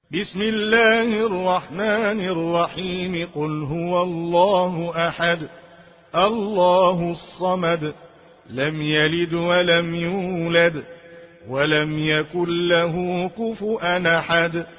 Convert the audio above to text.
بسم الله الرحمن الرحيم. قل هو الله أحد الله الصمد لم يلد ولم يولد ولم يكن له كفؤا أحد.